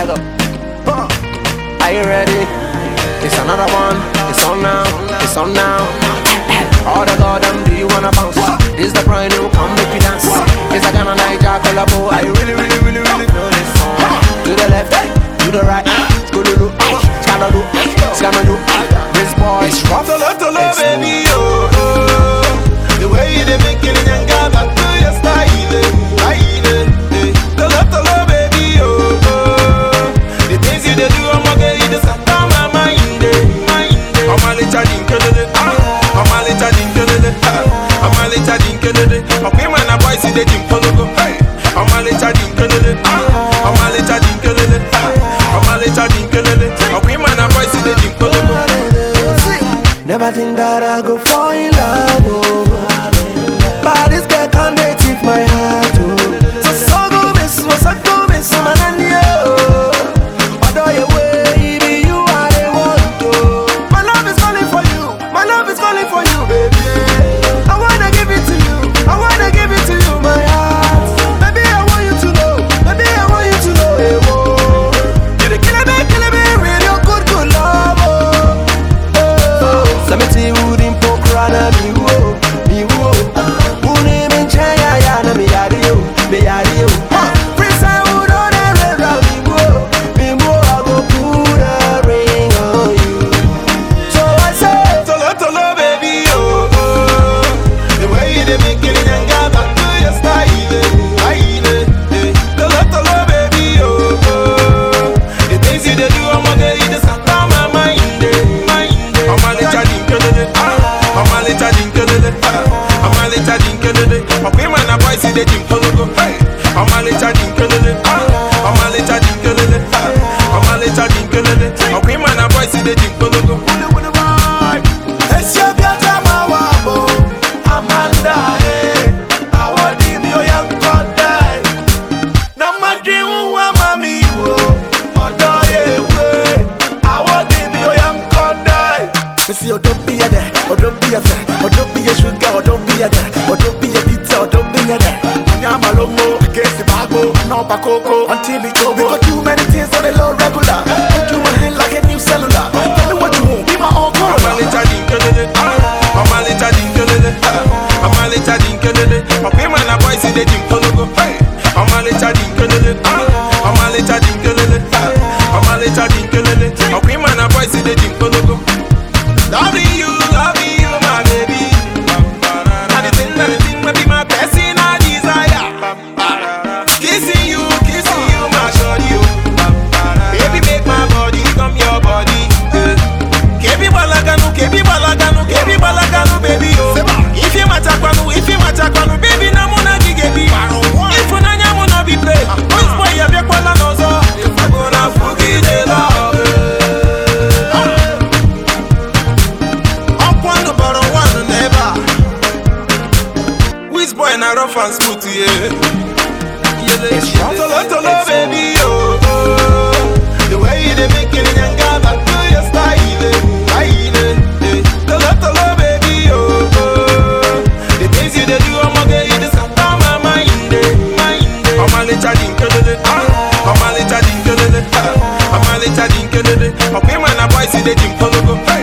Hold up. Are you ready? It's another one. It's on now. It's on now. All the goddamn, do you wanna bounce? This the brand new, come make you dance. It's a Ghana Niger collabo. I really feel this song. To the left, to the right. Scoodaloo, scandaloo, scandaloo. This boy is rough. Tolo, baby, oh, oh. The way you dey make it and got back to your style, Tolo, baby, oh, oh. The things you dey do, I'm gonna get you to set down my mind, I'm a little dinkelele, I'm a little dinkelele, I'm a little dinkelele. Okay, man, I boy see the dimpologo, I'm a little dinkelele, I'm a little dinkelele, I'm a little dinkelele. Okay, man, I boy see the dimpologo. Never think that I go fall in love, oh. But this girl can't take my heart, oh. So go miss, man, and you. Although you way, you are the one, oh. My love is calling for you, my love is calling for you, baby. I wanna give it to you, I wanna give it to you, my heart. Baby, I want you to know, baby, I want you to know, hey, whoa. You're the killing me, real good love, oh. Samiti udin pokrana mi wo. Uni min chaya ya na mi yariyo. Prince I would on a red round mi wo. I go put a ring on you. So I say, Tolo, baby, oh, oh. The way you dey make it and got back to your style, Tolo, baby, oh, oh. The things you dey do, I'm gonna get you to set down my mind, I'm a little dinkelele, I'm a little dinkelele, I'm a little dinkelele. Okay, man, I boy see the dimpologo, I'm a little dinkelele, I'm a little dinkelele, I'm a little dinkelele. Okay, man, I boy see the dimpologo. It's your beauty, my wabo, Amanda, hey, I want him, your young god, now my dream, mami, although you way, I want him, your young god. See, oh, don't be a there, or don't be a fair, or don't be a sugar, or don't be a there, or don't be a pizza, or don't be a there. I'm a lomo, against the bago, no bacoco, until it go. We got too many things on the low regular. Put you my hand like a new cellular. Tell me what you want, be my own girl. I'm a little dinkelele, I'm a little dinkelele, I'm a little dinkelele. Okay, man, I boy see the dimpologo, I'm a little dinkelele, I'm a little dinkelele, I'm a little dinkelele. Okay, man, I boy see the dimpologo. Loving you, my baby. Anything, maybe my blessing, I desire. Kissing you, my shorty. Baby, make my body come your body. Kebi balaganu, baby. If you matakwanu, baby, na muna gigebi. If unanya muna be play, this boy ya be kwala nozo. If I gonna forget the love. Boy, na rough and smooth, yeah. Tolo, baby, oh, oh. The way you dey make it and got back to your style, Tolo, baby, oh, oh. The things you dey do, I'm gonna get you to set down my mind, I'm a little dinkelele, I'm a little dinkelele, I'm a little dinkelele. Okay, man, I boy see the dimpologo.